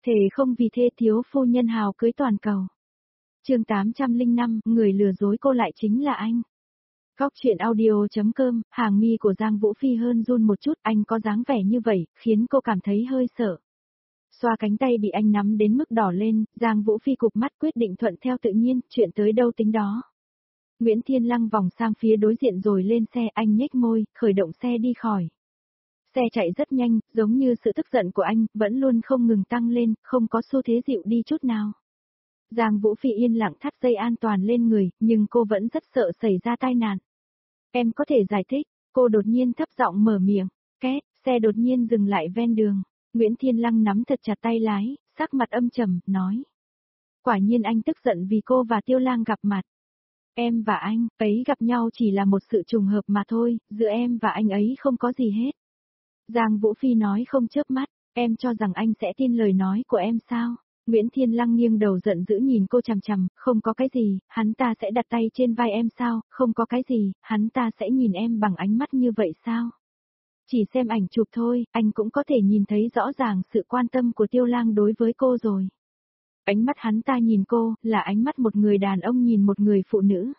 Thề không vì thê thiếu phu nhân hào cưới toàn cầu. Chương 805, người lừa dối cô lại chính là anh. Góc chuyện audio.com, hàng mi của Giang Vũ Phi hơn run một chút, anh có dáng vẻ như vậy, khiến cô cảm thấy hơi sợ. Xoa cánh tay bị anh nắm đến mức đỏ lên, Giang Vũ Phi cụp mắt quyết định thuận theo tự nhiên, chuyện tới đâu tính đó. Nguyễn Thiên Lăng vòng sang phía đối diện rồi lên xe, anh nhếch môi, khởi động xe đi khỏi. Xe chạy rất nhanh, giống như sự tức giận của anh, vẫn luôn không ngừng tăng lên, không có xu thế dịu đi chút nào. Giang Vũ Phi yên lặng thắt dây an toàn lên người, nhưng cô vẫn rất sợ xảy ra tai nạn. Em có thể giải thích, cô đột nhiên thấp giọng mở miệng, két, xe đột nhiên dừng lại ven đường. Nguyễn Thiên Lăng nắm thật chặt tay lái, sắc mặt âm trầm, nói. Quả nhiên anh tức giận vì cô và Tiêu Lang gặp mặt. Em và anh ấy gặp nhau chỉ là một sự trùng hợp mà thôi, giữa em và anh ấy không có gì hết. Giang Vũ Phi nói không chớp mắt, em cho rằng anh sẽ tin lời nói của em sao? Nguyễn Thiên Lăng nghiêng đầu giận dữ nhìn cô chằm chằm, không có cái gì, hắn ta sẽ đặt tay trên vai em sao, không có cái gì, hắn ta sẽ nhìn em bằng ánh mắt như vậy sao? Chỉ xem ảnh chụp thôi, anh cũng có thể nhìn thấy rõ ràng sự quan tâm của Tiêu Lang đối với cô rồi. Ánh mắt hắn ta nhìn cô, là ánh mắt một người đàn ông nhìn một người phụ nữ.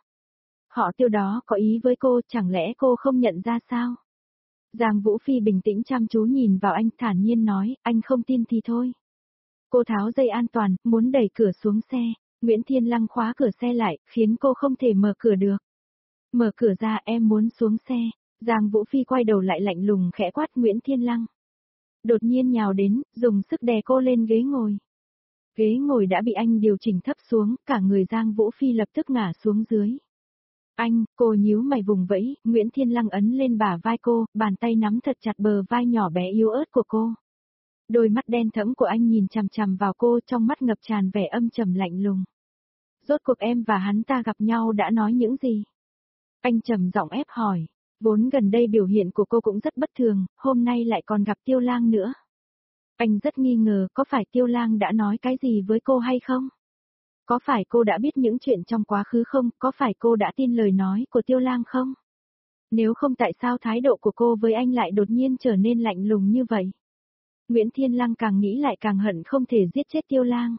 Họ Tiêu đó có ý với cô, chẳng lẽ cô không nhận ra sao? Giang Vũ Phi bình tĩnh chăm chú nhìn vào anh, thản nhiên nói, anh không tin thì thôi. Cô tháo dây an toàn, muốn đẩy cửa xuống xe. Nguyễn Thiên Lăng khóa cửa xe lại, khiến cô không thể mở cửa được. Mở cửa ra, em muốn xuống xe. Giang Vũ Phi quay đầu lại lạnh lùng khẽ quát Nguyễn Thiên Lăng. Đột nhiên nhào đến, dùng sức đè cô lên ghế ngồi. Ghế ngồi đã bị anh điều chỉnh thấp xuống, cả người Giang Vũ Phi lập tức ngả xuống dưới. Anh, cô nhíu mày vùng vẫy, Nguyễn Thiên Lăng ấn lên bả vai cô, bàn tay nắm thật chặt bờ vai nhỏ bé yếu ớt của cô. Đôi mắt đen thẫm của anh nhìn chằm chằm vào cô, trong mắt ngập tràn vẻ âm trầm lạnh lùng. Rốt cuộc em và hắn ta gặp nhau đã nói những gì? Anh trầm giọng ép hỏi. Vốn gần đây biểu hiện của cô cũng rất bất thường, hôm nay lại còn gặp Tiêu Lang nữa. Anh rất nghi ngờ có phải Tiêu Lang đã nói cái gì với cô hay không? Có phải cô đã biết những chuyện trong quá khứ không? Có phải cô đã tin lời nói của Tiêu Lang không? Nếu không tại sao thái độ của cô với anh lại đột nhiên trở nên lạnh lùng như vậy? Nguyễn Thiên Lăng càng nghĩ lại càng hận không thể giết chết Tiêu Lang.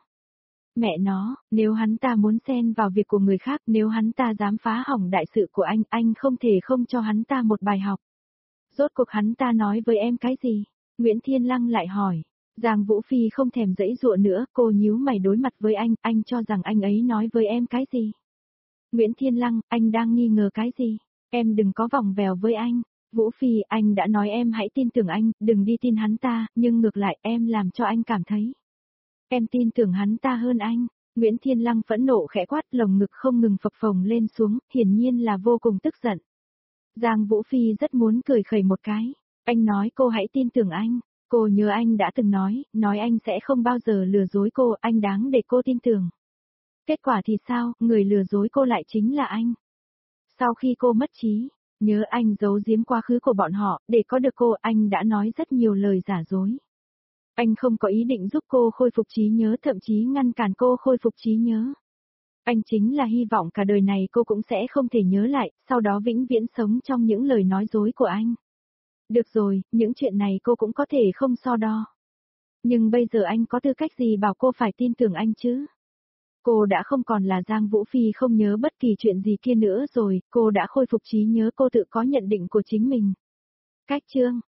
Mẹ nó, nếu hắn ta muốn xen vào việc của người khác, nếu hắn ta dám phá hỏng đại sự của anh không thể không cho hắn ta một bài học. Rốt cuộc hắn ta nói với em cái gì? Nguyễn Thiên Lăng lại hỏi. Giang Vũ Phi không thèm giãy giụa nữa, cô nhíu mày đối mặt với anh cho rằng anh ấy nói với em cái gì? Nguyễn Thiên Lăng, anh đang nghi ngờ cái gì? Em đừng có vòng vèo với anh. Vũ Phi, anh đã nói em hãy tin tưởng anh, đừng đi tin hắn ta, nhưng ngược lại em làm cho anh cảm thấy. Em tin tưởng hắn ta hơn anh. Nguyễn Thiên Lăng phẫn nộ khẽ quát, lồng ngực không ngừng phập phồng lên xuống, hiển nhiên là vô cùng tức giận. Giang Vũ Phi rất muốn cười khẩy một cái. Anh nói cô hãy tin tưởng anh. Cô nhớ anh đã từng nói anh sẽ không bao giờ lừa dối cô, anh đáng để cô tin tưởng. Kết quả thì sao, người lừa dối cô lại chính là anh. Sau khi cô mất trí, nhớ anh giấu giếm quá khứ của bọn họ, để có được cô, anh đã nói rất nhiều lời giả dối. Anh không có ý định giúp cô khôi phục trí nhớ, thậm chí ngăn cản cô khôi phục trí nhớ. Anh chính là hy vọng cả đời này cô cũng sẽ không thể nhớ lại, sau đó vĩnh viễn sống trong những lời nói dối của anh. Được rồi, những chuyện này cô cũng có thể không so đo. Nhưng bây giờ anh có tư cách gì bảo cô phải tin tưởng anh chứ? Cô đã không còn là Giang Vũ Phi không nhớ bất kỳ chuyện gì kia nữa rồi, cô đã khôi phục trí nhớ, cô tự có nhận định của chính mình. Cách chương